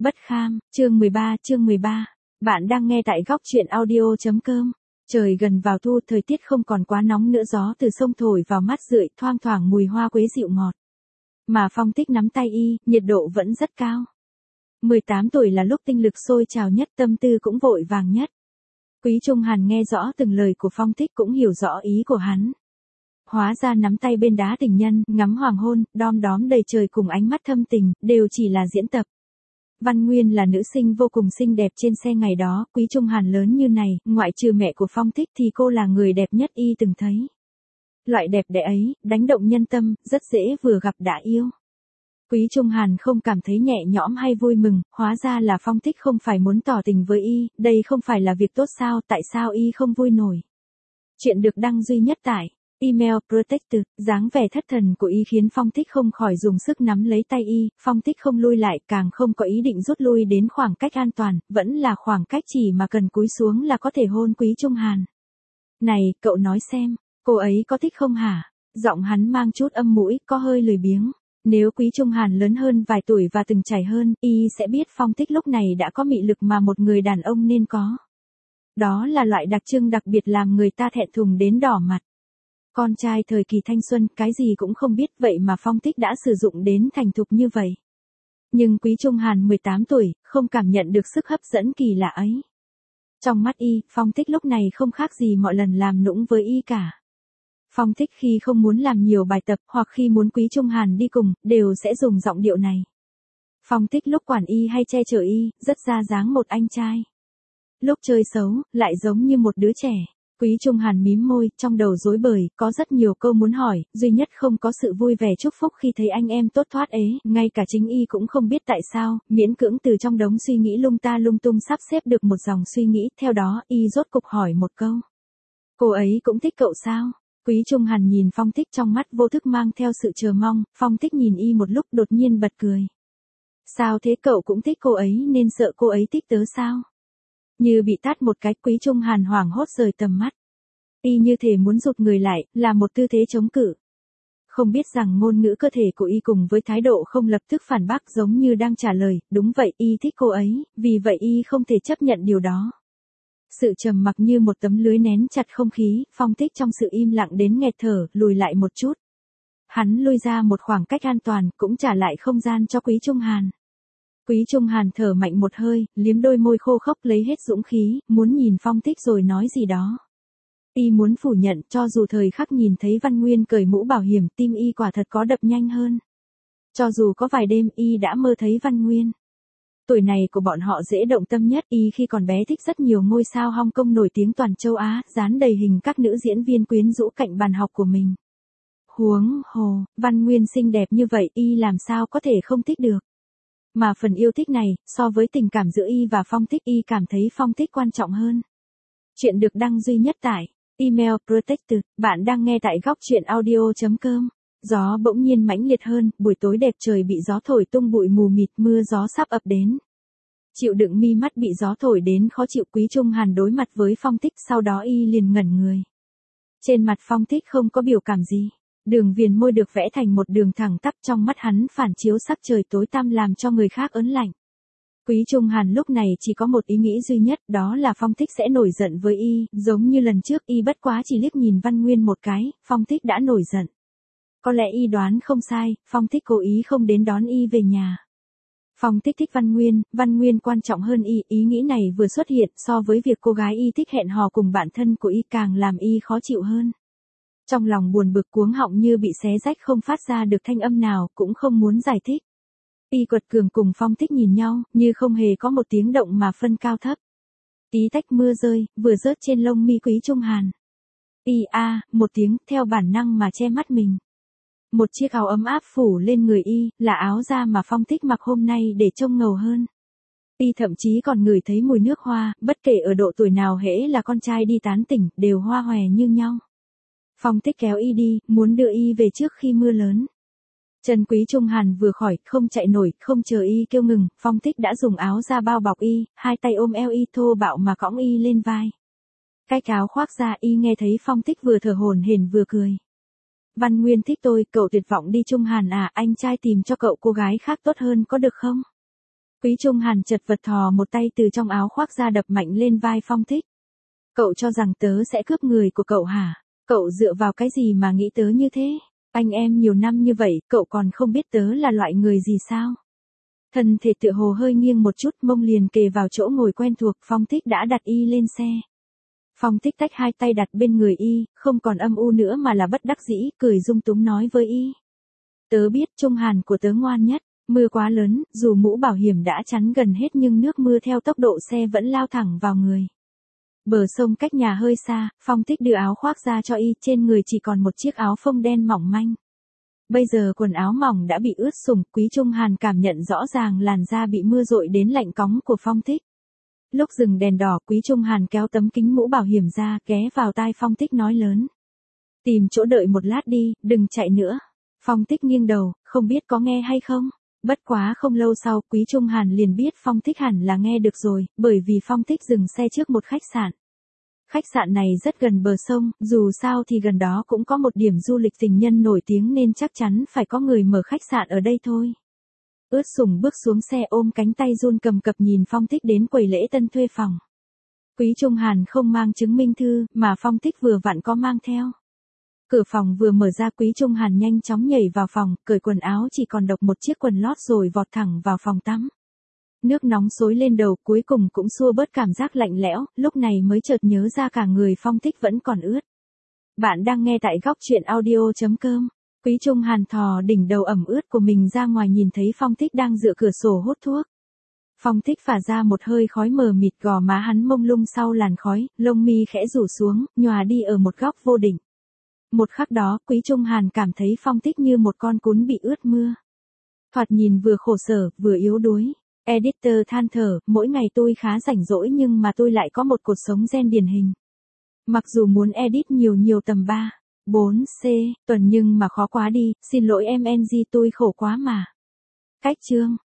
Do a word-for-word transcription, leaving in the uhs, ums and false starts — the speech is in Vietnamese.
Bất kham, chương mười ba, chương mười ba. Bạn đang nghe tại góc truyện audio.com. Trời gần vào thu, thời tiết không còn quá nóng nữa, gió từ sông thổi vào mát rượi, thoang thoảng mùi hoa quế dịu ngọt. Mà Phong Tích nắm tay y, nhiệt độ vẫn rất cao. mười tám tuổi là lúc tinh lực sôi trào nhất, tâm tư cũng vội vàng nhất. Quý Trung Hàn nghe rõ từng lời của Phong Tích, cũng hiểu rõ ý của hắn. Hóa ra nắm tay bên đá tình nhân, ngắm hoàng hôn, đom đóm đầy trời cùng ánh mắt thâm tình, đều chỉ là diễn tập. Văn Nguyên là nữ sinh vô cùng xinh đẹp trên xe ngày đó, Quý Trung Hàn lớn như này, ngoại trừ mẹ của Phong Tích thì cô là người đẹp nhất y từng thấy. Loại đẹp đẽ ấy, đánh động nhân tâm, rất dễ vừa gặp đã yêu. Quý Trung Hàn không cảm thấy nhẹ nhõm hay vui mừng, hóa ra là Phong Tích không phải muốn tỏ tình với y, đây không phải là việc tốt sao, tại sao y không vui nổi. Chuyện được đăng duy nhất tại email protected, dáng vẻ thất thần của y khiến Phong Tích không khỏi dùng sức nắm lấy tay y, Phong Tích không lui lại, càng không có ý định rút lui đến khoảng cách an toàn, vẫn là khoảng cách chỉ mà cần cúi xuống là có thể hôn Quý Trung Hàn. Này, cậu nói xem, cô ấy có thích không hả? Giọng hắn mang chút âm mũi, có hơi lười biếng. Nếu Quý Trung Hàn lớn hơn vài tuổi và từng trải hơn, y sẽ biết Phong Tích lúc này đã có mị lực mà một người đàn ông nên có. Đó là loại đặc trưng đặc biệt làm người ta thẹn thùng đến đỏ mặt. Con trai thời kỳ thanh xuân, cái gì cũng không biết, vậy mà Phong Tích đã sử dụng đến thành thục như vậy. Nhưng Quý Trung Hàn mười tám tuổi, không cảm nhận được sức hấp dẫn kỳ lạ ấy. Trong mắt y, Phong Tích lúc này không khác gì mọi lần làm nũng với y cả. Phong Tích khi không muốn làm nhiều bài tập hoặc khi muốn Quý Trung Hàn đi cùng, đều sẽ dùng giọng điệu này. Phong Tích lúc quản y hay che chở y, rất ra dáng một anh trai. Lúc chơi xấu, lại giống như một đứa trẻ. Quý Trung Hàn mím môi, trong đầu rối bời, có rất nhiều câu muốn hỏi, duy nhất không có sự vui vẻ chúc phúc khi thấy anh em tốt thoát ế, ngay cả chính y cũng không biết tại sao, miễn cưỡng từ trong đống suy nghĩ lung ta lung tung sắp xếp được một dòng suy nghĩ, theo đó, y rốt cục hỏi một câu. Cô ấy cũng thích cậu sao? Quý Trung Hàn nhìn Phong Tích trong mắt vô thức mang theo sự chờ mong, Phong Tích nhìn y một lúc đột nhiên bật cười. Sao thế, cậu cũng thích cô ấy nên sợ cô ấy thích tớ sao? Như bị tát một cái, Quý Trung Hàn hoảng hốt rời tầm mắt. Y như thể muốn rụt người lại, là một tư thế chống cự. Không biết rằng ngôn ngữ cơ thể của y cùng với thái độ không lập tức phản bác giống như đang trả lời, đúng vậy, y thích cô ấy, vì vậy y không thể chấp nhận điều đó. Sự trầm mặc như một tấm lưới nén chặt không khí, Phong Tích trong sự im lặng đến nghẹt thở, lùi lại một chút. Hắn lui ra một khoảng cách an toàn, cũng trả lại không gian cho Quý Trung Hàn. Quý Trung Hàn thở mạnh một hơi, liếm đôi môi khô khốc lấy hết dũng khí, muốn nhìn Phong Tích rồi nói gì đó. Y muốn phủ nhận, cho dù thời khắc nhìn thấy Văn Nguyên cởi mũ bảo hiểm, tim y quả thật có đập nhanh hơn. Cho dù có vài đêm y đã mơ thấy Văn Nguyên. Tuổi này của bọn họ dễ động tâm nhất, y khi còn bé thích rất nhiều ngôi sao Hong Kong nổi tiếng toàn châu Á, dán đầy hình các nữ diễn viên quyến rũ cạnh bàn học của mình. Huống hồ, Văn Nguyên xinh đẹp như vậy, y làm sao có thể không thích được. Mà phần yêu thích này, so với tình cảm giữa y và Phong Tích, y cảm thấy Phong Tích quan trọng hơn. Chuyện được đăng duy nhất tại email protected, bạn đang nghe tại góc truyện audio.com. Gió bỗng nhiên mãnh liệt hơn, buổi tối đẹp trời bị gió thổi tung bụi mù mịt, mưa gió sắp ập đến. Chịu đựng mi mắt bị gió thổi đến khó chịu, Quý Trung Hàn đối mặt với Phong Tích, sau đó y liền ngẩn người. Trên mặt Phong Tích không có biểu cảm gì. Đường viền môi được vẽ thành một đường thẳng tắp, trong mắt hắn phản chiếu sắc trời tối tăm làm cho người khác ớn lạnh. Quý Trung Hàn lúc này chỉ có một ý nghĩ duy nhất, đó là Phong Tích sẽ nổi giận với y, giống như lần trước y bất quá chỉ liếc nhìn Văn Nguyên một cái, Phong Tích đã nổi giận. Có lẽ y đoán không sai, Phong Tích cố ý không đến đón y về nhà. Phong Tích thích Văn Nguyên, Văn Nguyên quan trọng hơn y, ý nghĩ này vừa xuất hiện so với việc cô gái y thích hẹn hò cùng bạn thân của y càng làm y khó chịu hơn. Trong lòng buồn bực cuống họng như bị xé rách không phát ra được thanh âm nào, cũng không muốn giải thích. Y quật cường cùng Phong Tích nhìn nhau, như không hề có một tiếng động mà phân cao thấp. Tí tách mưa rơi, vừa rớt trên lông mi Quý Trung Hàn. Y a, một tiếng, theo bản năng mà che mắt mình. Một chiếc áo ấm áp phủ lên người y, là áo da mà Phong Tích mặc hôm nay để trông ngầu hơn. Y thậm chí còn ngửi thấy mùi nước hoa, bất kể ở độ tuổi nào hễ là con trai đi tán tỉnh, đều hoa hòe như nhau. Phong Tích kéo y đi, muốn đưa y về trước khi mưa lớn. Chân Quý Trung Hàn vừa khỏi, không chạy nổi, không chờ y kêu ngừng, Phong Tích đã dùng áo da bao bọc y, hai tay ôm eo y thô bạo mà cõng y lên vai. Cái áo khoác ra, y nghe thấy Phong Tích vừa thở hổn hển vừa cười. Văn Nguyên thích tôi, cậu tuyệt vọng đi Trung Hàn à, anh trai tìm cho cậu cô gái khác tốt hơn có được không? Quý Trung Hàn chật vật thò một tay từ trong áo khoác ra đập mạnh lên vai Phong Thích. Cậu cho rằng tớ sẽ cướp người của cậu hả? Cậu dựa vào cái gì mà nghĩ tớ như thế? Anh em nhiều năm như vậy, cậu còn không biết tớ là loại người gì sao? Thân thể tựa hồ hơi nghiêng một chút, mông liền kề vào chỗ ngồi quen thuộc, Phong Thích đã đặt y lên xe. Phong Thích tách hai tay đặt bên người y, không còn âm u nữa mà là bất đắc dĩ, cười dung túng nói với y. Tớ biết Trung Hàn của tớ ngoan nhất, mưa quá lớn, dù mũ bảo hiểm đã chắn gần hết nhưng nước mưa theo tốc độ xe vẫn lao thẳng vào người. Bờ sông cách nhà hơi xa, Phong Thích đưa áo khoác ra cho y, trên người chỉ còn một chiếc áo phông đen mỏng manh. Bây giờ quần áo mỏng đã bị ướt sũng, Quý Trung Hàn cảm nhận rõ ràng làn da bị mưa dội đến lạnh cóng của Phong Thích. Lúc dừng đèn đỏ, Quý Trung Hàn kéo tấm kính mũ bảo hiểm ra, ghé vào tai Phong Thích nói lớn. Tìm chỗ đợi một lát đi, đừng chạy nữa. Phong Thích nghiêng đầu, không biết có nghe hay không. Bất quá không lâu sau, Quý Trung Hàn liền biết Phong Thích hẳn là nghe được rồi, bởi vì Phong Thích dừng xe trước một khách sạn. Khách sạn này rất gần bờ sông, dù sao thì gần đó cũng có một điểm du lịch tình nhân nổi tiếng nên chắc chắn phải có người mở khách sạn ở đây thôi. Ướt sũng bước xuống xe ôm cánh tay run cầm cập nhìn Phong Thích đến quầy lễ tân thuê phòng. Quý Trung Hàn không mang chứng minh thư, mà Phong Thích vừa vặn có mang theo. Cửa phòng vừa mở ra, Quý Trung Hàn nhanh chóng nhảy vào phòng, cởi quần áo chỉ còn độc một chiếc quần lót rồi vọt thẳng vào phòng tắm. Nước nóng xối lên đầu, cuối cùng cũng xua bớt cảm giác lạnh lẽo, lúc này mới chợt nhớ ra cả người Phong Thích vẫn còn ướt. Bạn đang nghe tại góc truyện audio chấm com. Quý Trung Hàn thò đỉnh đầu ẩm ướt của mình ra ngoài, nhìn thấy Phong Thích đang dựa cửa sổ hút thuốc. Phong Thích phả ra một hơi khói mờ mịt, gò má hắn mông lung sau làn khói, lông mi khẽ rủ xuống, nhòa đi ở một góc vô định. Một khắc đó, Quý Trung Hàn cảm thấy Phong Thích như một con cún bị ướt mưa. Thoạt nhìn vừa khổ sở, vừa yếu đuối. Editor than thở, mỗi ngày tôi khá rảnh rỗi nhưng mà tôi lại có một cuộc sống gen điển hình. Mặc dù muốn edit nhiều nhiều tầm ba, bốn C tuần nhưng mà khó quá đi, xin lỗi em en giê, tôi khổ quá mà. Cách chương